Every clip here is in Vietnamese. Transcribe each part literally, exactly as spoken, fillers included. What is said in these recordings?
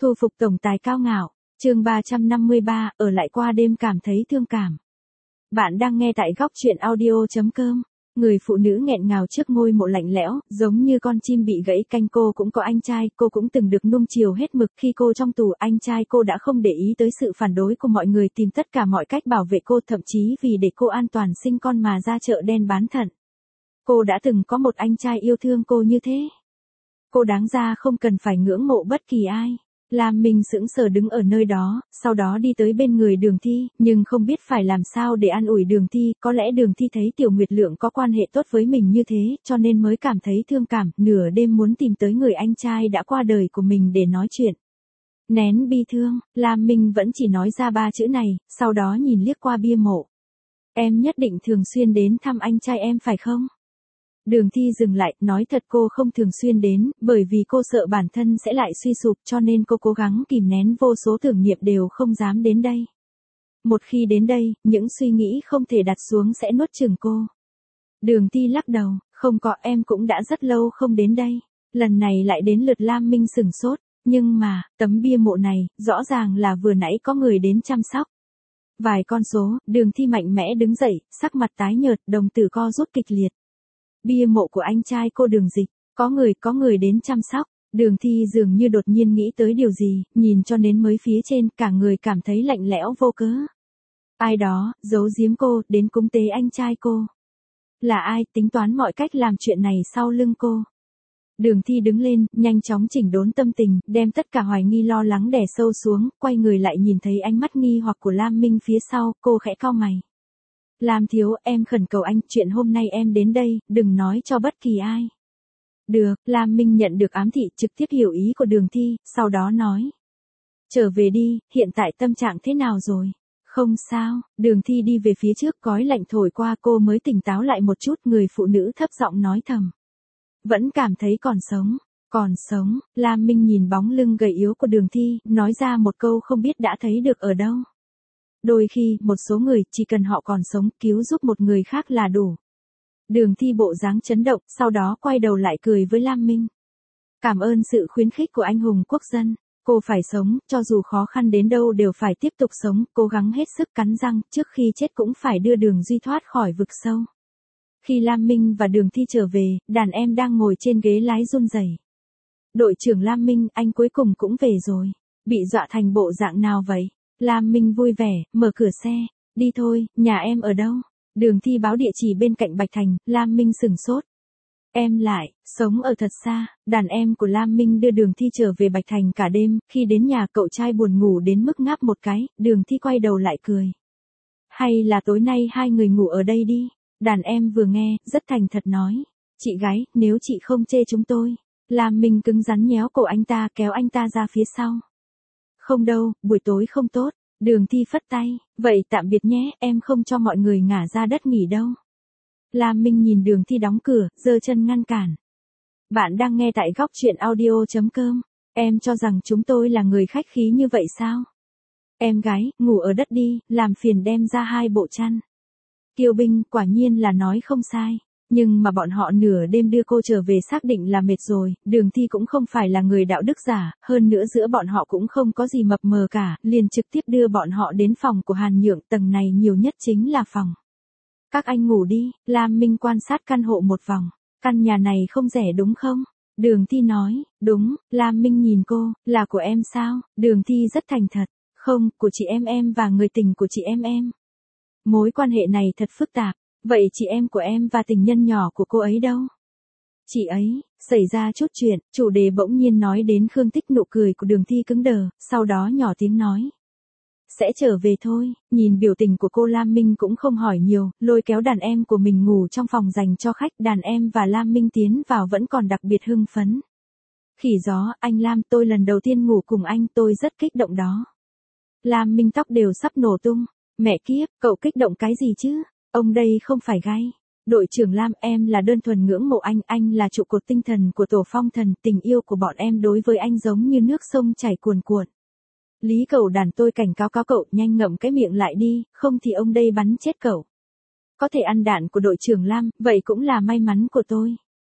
Thu phục tổng tài cao ngạo, chương ba trăm năm mươi ba, ở lại qua đêm cảm thấy thương cảm. Bạn đang nghe tại góc truyện audio.com. Người phụ nữ nghẹn ngào trước ngôi mộ lạnh lẽo, giống như con chim bị gãy canh. Cô cũng có anh trai, cô cũng từng được nuông chiều hết mực. Khi cô trong tù, anh trai cô đã không để ý tới sự phản đối của mọi người, tìm tất cả mọi cách bảo vệ cô, thậm chí vì để cô an toàn sinh con mà ra chợ đen bán thận. Cô đã từng có một anh trai yêu thương cô như thế. Cô đáng ra không cần phải ngưỡng mộ bất kỳ ai. Lam Minh sững sờ đứng ở nơi đó, sau đó đi tới bên người Đường Thi, nhưng không biết phải làm sao để an ủi Đường Thi. Có lẽ Đường Thi thấy Tiểu Nguyệt Lượng có quan hệ tốt với mình như thế, cho nên mới cảm thấy thương cảm, nửa đêm muốn tìm tới người anh trai đã qua đời của mình để nói chuyện. Nén bi thương, Lam Minh vẫn chỉ nói ra ba chữ này, sau đó nhìn liếc qua bia mộ. Em nhất định thường xuyên đến thăm anh trai em phải không? Đường Thi dừng lại, nói thật cô không thường xuyên đến, bởi vì cô sợ bản thân sẽ lại suy sụp, cho nên cô cố gắng kìm nén vô số tưởng niệm đều không dám đến đây. Một khi đến đây, những suy nghĩ không thể đặt xuống sẽ nuốt chửng cô. Đường Thi lắc đầu, không có, em cũng đã rất lâu không đến đây. Lần này lại đến lượt Lam Minh sửng sốt, nhưng mà, tấm bia mộ này, rõ ràng là vừa nãy có người đến chăm sóc. Vài con số, Đường Thi mạnh mẽ đứng dậy, sắc mặt tái nhợt, đồng tử co rút kịch liệt. Bia mộ của anh trai cô Đường Dịch, có người, có người đến chăm sóc. Đường Thi dường như đột nhiên nghĩ tới điều gì, nhìn cho nến mới phía trên, cả người cảm thấy lạnh lẽo vô cớ. Ai đó, giấu giếm cô, đến cúng tế anh trai cô. Là ai, tính toán mọi cách làm chuyện này sau lưng cô. Đường Thi đứng lên, nhanh chóng chỉnh đốn tâm tình, đem tất cả hoài nghi lo lắng đè sâu xuống, quay người lại nhìn thấy ánh mắt nghi hoặc của Lam Minh phía sau, cô khẽ cau mày. Lam thiếu, em khẩn cầu anh, chuyện hôm nay em đến đây, đừng nói cho bất kỳ ai. Được, Lam Minh nhận được ám thị, trực tiếp hiểu ý của Đường Thi, sau đó nói. Trở về đi, hiện tại tâm trạng thế nào rồi? Không sao, Đường Thi đi về phía trước, cói lạnh thổi qua, cô mới tỉnh táo lại một chút, người phụ nữ thấp giọng nói thầm. Vẫn cảm thấy còn sống, còn sống, Lam Minh nhìn bóng lưng gầy yếu của Đường Thi, nói ra một câu không biết đã thấy được ở đâu. Đôi khi, một số người, chỉ cần họ còn sống, cứu giúp một người khác là đủ. Đường Thi bộ dáng chấn động, sau đó quay đầu lại cười với Lam Minh. Cảm ơn sự khuyến khích của anh hùng quốc dân. Cô phải sống, cho dù khó khăn đến đâu đều phải tiếp tục sống, cố gắng hết sức cắn răng, trước khi chết cũng phải đưa Đường Duy thoát khỏi vực sâu. Khi Lam Minh và Đường Thi trở về, đàn em đang ngồi trên ghế lái run rẩy. Đội trưởng Lam Minh, anh cuối cùng cũng về rồi. Bị dọa thành bộ dạng nào vậy? Lam Minh vui vẻ, mở cửa xe. Đi thôi, nhà em ở đâu? Đường Thi báo địa chỉ bên cạnh Bạch Thành, Lam Minh sửng sốt. Em lại, sống ở thật xa. Đàn em của Lam Minh đưa Đường Thi trở về Bạch Thành cả đêm, khi đến nhà cậu trai buồn ngủ đến mức ngáp một cái, Đường Thi quay đầu lại cười. Hay là tối nay hai người ngủ ở đây đi? Đàn em vừa nghe, rất thành thật nói. Chị gái, nếu chị không chê chúng tôi. Lam Minh cứng rắn nhéo cổ anh ta, kéo anh ta ra phía sau. Không đâu, buổi tối không tốt. Đường Thi phất tay, vậy tạm biệt nhé, em không cho mọi người ngả ra đất nghỉ đâu. Lam Minh nhìn Đường Thi đóng cửa, giơ chân ngăn cản. Bạn đang nghe tại góc truyện audio.com. Em cho rằng chúng tôi là người khách khí như vậy sao? Em gái, ngủ ở đất đi, làm phiền đem ra hai bộ chăn. Kiều Binh, quả nhiên là nói không sai. Nhưng mà bọn họ nửa đêm đưa cô trở về xác định là mệt rồi, Đường Thi cũng không phải là người đạo đức giả, hơn nữa giữa bọn họ cũng không có gì mập mờ cả, liền trực tiếp đưa bọn họ đến phòng của Hàn Nhượng, tầng này nhiều nhất chính là phòng. Các anh ngủ đi, Lam Minh quan sát căn hộ một vòng, căn nhà này không rẻ đúng không? Đường Thi nói, đúng, Lam Minh nhìn cô, là của em sao? Đường Thi rất thành thật, không, của chị em em và người tình của chị em em. Mối quan hệ này thật phức tạp. Vậy chị em của em và tình nhân nhỏ của cô ấy đâu? Chị ấy, xảy ra chút chuyện, chủ đề bỗng nhiên nói đến Khương Tích, nụ cười của Đường Thi cứng đờ, sau đó nhỏ tiếng nói. Sẽ trở về thôi, nhìn biểu tình của cô Lam Minh cũng không hỏi nhiều, lôi kéo đàn em của mình ngủ trong phòng dành cho khách, đàn em và Lam Minh tiến vào vẫn còn đặc biệt hưng phấn. Khỉ gió, anh Lam, tôi lần đầu tiên ngủ cùng anh, tôi rất kích động đó. Lam Minh tóc đều sắp nổ tung, mẹ kiếp, cậu kích động cái gì chứ? Ông đây không phải gay. Đội trưởng Lam, em là đơn thuần ngưỡng mộ anh, anh là trụ cột tinh thần của tổ phong thần, tình yêu của bọn em đối với anh giống như nước sông chảy cuồn cuộn. Lý Cẩu Đàn, tôi cảnh cáo cáo cậu nhanh ngậm cái miệng lại đi, không thì ông đây bắn chết cậu. Có thể ăn đạn của đội trưởng Lam, vậy cũng là may mắn của tôi.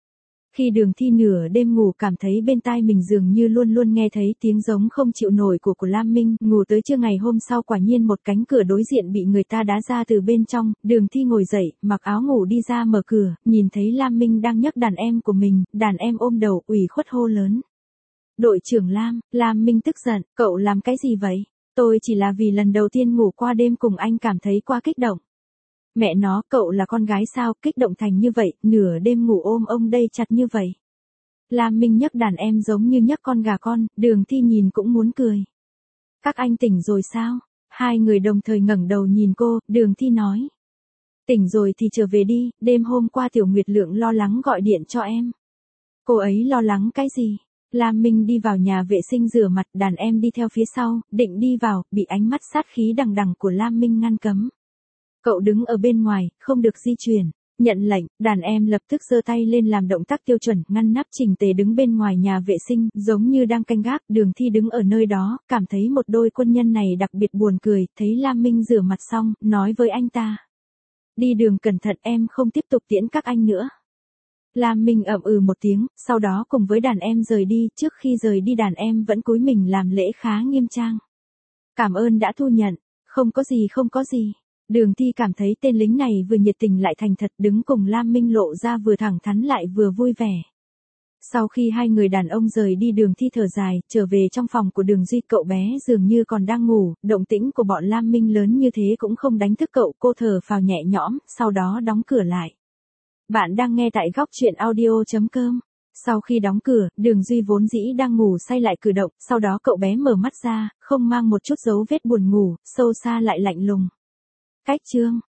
Khi Đường Thi nửa đêm ngủ cảm thấy bên tai mình dường như luôn luôn nghe thấy tiếng giống không chịu nổi của của Lam Minh, ngủ tới trưa ngày hôm sau quả nhiên một cánh cửa đối diện bị người ta đá ra từ bên trong, Đường Thi ngồi dậy, mặc áo ngủ đi ra mở cửa, nhìn thấy Lam Minh đang nhấc đàn em của mình, đàn em ôm đầu ủy khuất hô lớn. Đội trưởng Lam, Lam Minh tức giận, cậu làm cái gì vậy? Tôi chỉ là vì lần đầu tiên ngủ qua đêm cùng anh cảm thấy quá kích động. Mẹ nó, cậu là con gái sao, kích động thành như vậy, nửa đêm ngủ ôm ông đây chặt như vậy. Lam Minh nhấc đàn em giống như nhấc con gà con, Đường Thi nhìn cũng muốn cười. Các anh tỉnh rồi sao? Hai người đồng thời ngẩng đầu nhìn cô, Đường Thi nói. Tỉnh rồi thì trở về đi, đêm hôm qua Tiểu Nguyệt Lượng lo lắng gọi điện cho em. Cô ấy lo lắng cái gì? Lam Minh đi vào nhà vệ sinh rửa mặt, đàn em đi theo phía sau, định đi vào, bị ánh mắt sát khí đằng đằng của Lam Minh ngăn cấm. Cậu đứng ở bên ngoài, không được di chuyển. Nhận lệnh, đàn em lập tức giơ tay lên làm động tác tiêu chuẩn, ngăn nắp chỉnh tề đứng bên ngoài nhà vệ sinh, giống như đang canh gác. Đường Thi đứng ở nơi đó, cảm thấy một đôi quân nhân này đặc biệt buồn cười, thấy Lam Minh rửa mặt xong, nói với anh ta. Đi đường cẩn thận, em không tiếp tục tiễn các anh nữa. Lam Minh ậm ừ một tiếng, sau đó cùng với đàn em rời đi, trước khi rời đi đàn em vẫn cúi mình làm lễ khá nghiêm trang. Cảm ơn đã thu nhận, không có gì không có gì. Đường Thi cảm thấy tên lính này vừa nhiệt tình lại thành thật, đứng cùng Lam Minh lộ ra vừa thẳng thắn lại vừa vui vẻ. Sau khi hai người đàn ông rời đi, Đường Thi thở dài, trở về trong phòng của Đường Duy, cậu bé dường như còn đang ngủ, động tĩnh của bọn Lam Minh lớn như thế cũng không đánh thức cậu, cô thở phào nhẹ nhõm, sau đó đóng cửa lại. Bạn đang nghe tại góc truyện audio chấm com. Sau khi đóng cửa, Đường Duy vốn dĩ đang ngủ say lại cử động, sau đó cậu bé mở mắt ra, không mang một chút dấu vết buồn ngủ, sâu xa lại lạnh lùng. Cách chương